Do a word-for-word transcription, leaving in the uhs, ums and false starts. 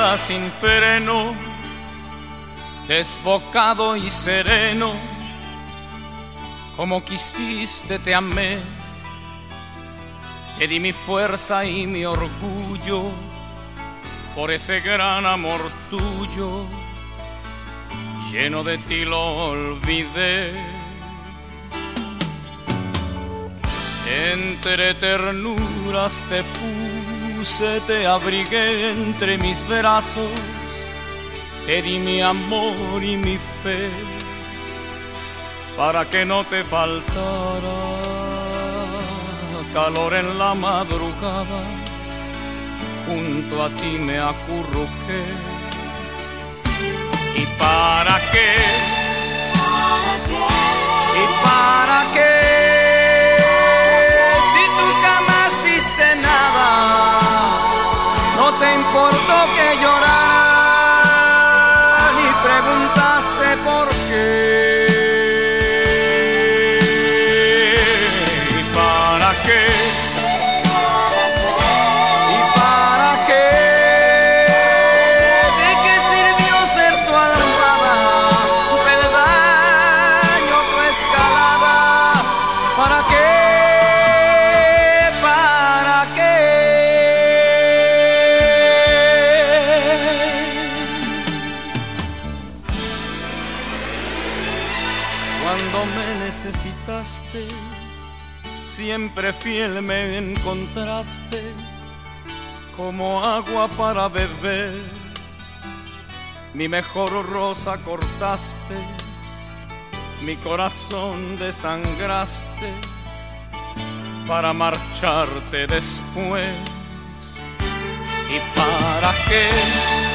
vida sin freno, desbocado y sereno, como quisiste te amé, te di mi fuerza y mi orgullo, por ese gran amor tuyo, lleno de ti lo olvidé. Entre ternuras te puse, te abrigué entre mis brazos, te di mi amor y mi fe, para que no te faltara calor en la madrugada, junto a ti me acurruqué. ¿Y para qué? ¿Para qué? ¿Y para qué? Si tú jamás viste nada, no te importó que llorar, ni preguntaste por qué. ¿Y para qué? ¿Y para qué? ¿De qué sirvió ser tu almohada, tu peldaño, tu escalada? ¿Para qué? ¿Para qué? Cuando me necesitaste, siempre fiel me encontraste, como agua para beber. Mi mejor rosa cortaste, mi corazón desangraste, para marcharte después. ¿Y para qué?